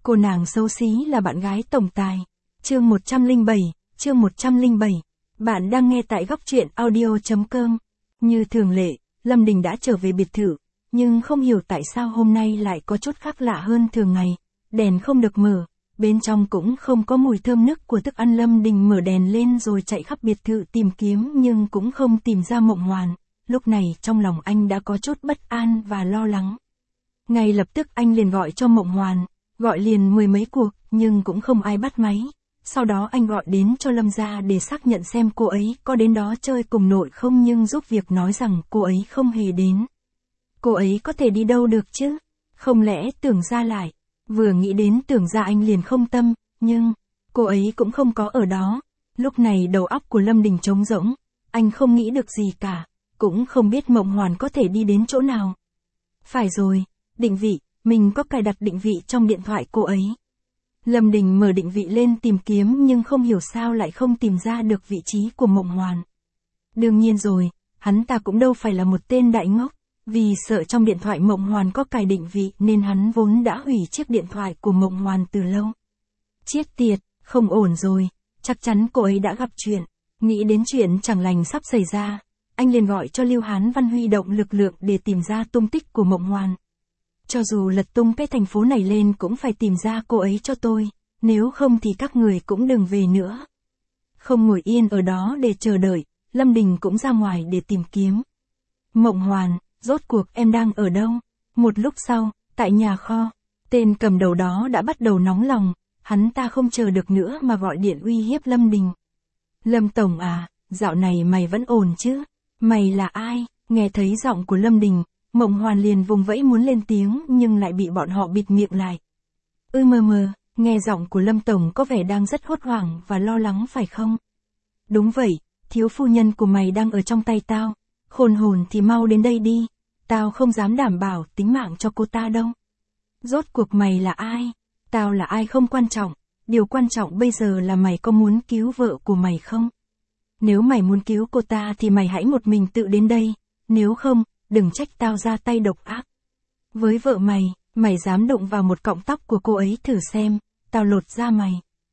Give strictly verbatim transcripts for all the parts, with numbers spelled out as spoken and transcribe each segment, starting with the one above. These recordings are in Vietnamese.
Cô nàng xấu xí là bạn gái tổng tài. Chương một trăm lẻ bảy, chương một trăm lẻ bảy. Bạn đang nghe tại góc truyện audio chấm com. Như thường lệ, Lâm Đình đã trở về biệt thự, nhưng không hiểu tại sao hôm nay lại có chút khác lạ hơn thường ngày. Đèn không được mở, bên trong cũng không có mùi thơm nức của thức ăn. Lâm Đình mở đèn lên rồi chạy khắp biệt thự tìm kiếm nhưng cũng không tìm ra Mộng Hoàn. Lúc này trong lòng anh đã có chút bất an và lo lắng. Ngay lập tức anh liền gọi cho Mộng Hoàn, gọi liền mười mấy cuộc nhưng cũng không ai bắt máy. Sau đó anh gọi đến cho Lâm gia để xác nhận xem cô ấy có đến đó chơi cùng nội không, nhưng giúp việc nói rằng cô ấy không hề đến. Cô ấy có thể đi đâu được chứ? Không lẽ Tưởng gia lại? Vừa nghĩ đến Tưởng gia anh liền không tâm, nhưng cô ấy cũng không có ở đó. Lúc này đầu óc của Lâm Đình trống rỗng, anh không nghĩ được gì cả, cũng không biết Mộng Hoàn có thể đi đến chỗ nào. Phải rồi, định vị, mình có cài đặt định vị trong điện thoại cô ấy. Lâm Đình mở định vị lên tìm kiếm nhưng không hiểu sao lại không tìm ra được vị trí của Mộng Hoàn. Đương nhiên rồi, hắn ta cũng đâu phải là một tên đại ngốc, vì sợ trong điện thoại Mộng Hoàn có cài định vị nên hắn vốn đã hủy chiếc điện thoại của Mộng Hoàn từ lâu. Chết tiệt, không ổn rồi, chắc chắn cô ấy đã gặp chuyện. Nghĩ đến chuyện chẳng lành sắp xảy ra, anh liền gọi cho Lưu Hán Văn huy động lực lượng để tìm ra tung tích của Mộng Hoàn. Cho dù lật tung cái thành phố này lên cũng phải tìm ra cô ấy cho tôi, nếu không thì các người cũng đừng về nữa. Không ngồi yên ở đó để chờ đợi, Lâm Đình cũng ra ngoài để tìm kiếm. Mộng Hoàn, rốt cuộc em đang ở đâu? Một lúc sau, tại nhà kho, tên cầm đầu đó đã bắt đầu nóng lòng, hắn ta không chờ được nữa mà gọi điện uy hiếp Lâm Đình. Lâm Tổng à, dạo này mày vẫn ổn chứ? Mày là ai? Nghe thấy giọng của Lâm Đình, Mộng Hoàn liền vùng vẫy muốn lên tiếng nhưng lại bị bọn họ bịt miệng lại. Ư mờ mờ, nghe giọng của Lâm Tổng có vẻ đang rất hốt hoảng và lo lắng phải không? Đúng vậy, thiếu phu nhân của mày đang ở trong tay tao, khôn hồn thì mau đến đây đi, tao không dám đảm bảo tính mạng cho cô ta đâu. Rốt cuộc mày là ai? Tao là ai không quan trọng, điều quan trọng bây giờ là mày có muốn cứu vợ của mày không? Nếu mày muốn cứu cô ta thì mày hãy một mình tự đến đây, nếu không, đừng trách tao ra tay độc ác. Với vợ mày, mày dám đụng vào một cọng tóc của cô ấy thử xem, tao lột da mày.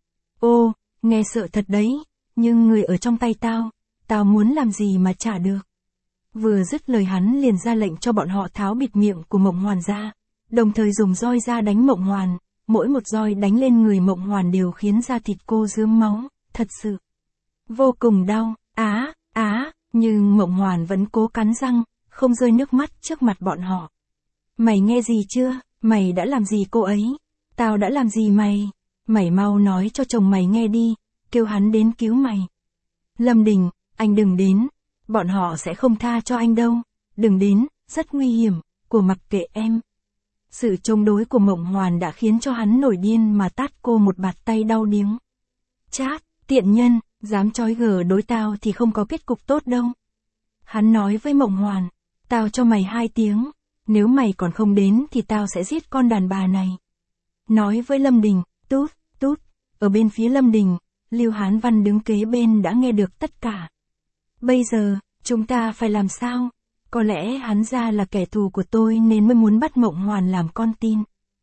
Ô, nghe sợ thật đấy, nhưng người ở trong tay tao, tao muốn làm gì mà trả được. Vừa dứt lời hắn liền ra lệnh cho bọn họ tháo bịt miệng của Mộng Hoàn ra, đồng thời dùng roi ra đánh Mộng Hoàn, mỗi một roi đánh lên người Mộng Hoàn đều khiến da thịt cô rướm máu, thật sự vô cùng đau. Á, á, nhưng Mộng Hoàn vẫn cố cắn răng, không rơi nước mắt trước mặt bọn họ. Mày nghe gì chưa? Mày đã làm gì cô ấy? Tao đã làm gì mày? Mày mau nói cho chồng mày nghe đi, kêu hắn đến cứu mày. Lâm Đình, anh đừng đến, bọn họ sẽ không tha cho anh đâu, đừng đến, rất nguy hiểm, của mặc kệ em. Sự chống đối của Mộng Hoàn đã khiến cho hắn nổi điên mà tát cô một bạt tay đau điếng. Chát, tiện nhân, dám chói gờ đối tao thì không có kết cục tốt đâu. Hắn nói với Mộng Hoàn, tao cho mày hai tiếng, nếu mày còn không đến thì tao sẽ giết con đàn bà này. Nói với Lâm Đình, tút, tút, ở bên phía Lâm Đình, Lưu Hán Văn đứng kế bên đã nghe được tất cả. Bây giờ, chúng ta phải làm sao? Có lẽ hắn ra là kẻ thù của tôi nên mới muốn bắt Mộng Hoàn làm con tin.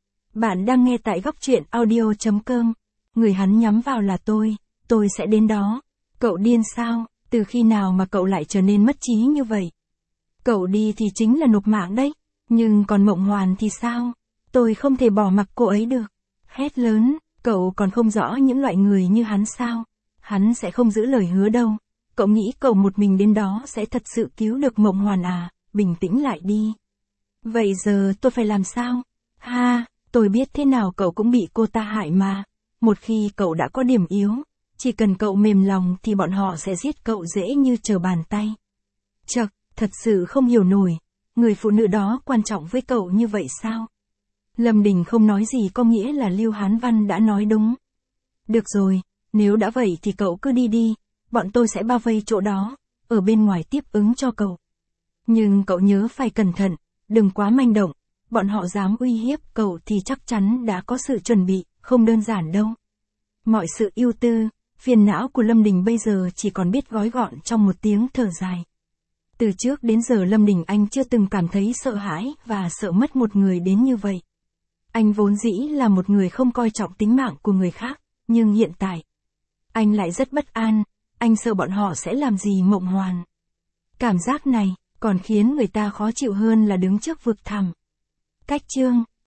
Bạn đang nghe tại góc truyện audio chấm com, người hắn nhắm vào là tôi, tôi sẽ đến đó. Cậu điên sao? Từ khi nào mà cậu lại trở nên mất trí như vậy? Cậu đi thì chính là nộp mạng đấy, nhưng còn Mộng Hoàn thì sao? Tôi không thể bỏ mặc cô ấy được. Hét lớn, cậu còn không rõ những loại người như hắn sao? Hắn sẽ không giữ lời hứa đâu. Cậu nghĩ cậu một mình đến đó sẽ thật sự cứu được Mộng Hoàn à? Bình tĩnh lại đi. Vậy giờ tôi phải làm sao? Ha, tôi biết thế nào cậu cũng bị cô ta hại mà. Một khi cậu đã có điểm yếu, chỉ cần cậu mềm lòng thì bọn họ sẽ giết cậu dễ như trở bàn tay. Chậc, thật sự không hiểu nổi, người phụ nữ đó quan trọng với cậu như vậy sao? Lâm Đình không nói gì có nghĩa là Lưu Hán Văn đã nói đúng. Được rồi, nếu đã vậy thì cậu cứ đi đi, bọn tôi sẽ bao vây chỗ đó, ở bên ngoài tiếp ứng cho cậu. Nhưng cậu nhớ phải cẩn thận, đừng quá manh động, bọn họ dám uy hiếp cậu thì chắc chắn đã có sự chuẩn bị, không đơn giản đâu. Mọi sự ưu tư, phiền não của Lâm Đình bây giờ chỉ còn biết gói gọn trong một tiếng thở dài. Từ trước đến giờ Lâm Đình Anh chưa từng cảm thấy sợ hãi và sợ mất một người đến như vậy. Anh vốn dĩ là một người không coi trọng tính mạng của người khác, nhưng hiện tại, anh lại rất bất an, anh sợ bọn họ sẽ làm gì Mộng Hoàn. Cảm giác này, còn khiến người ta khó chịu hơn là đứng trước vực thẳm. Cách chương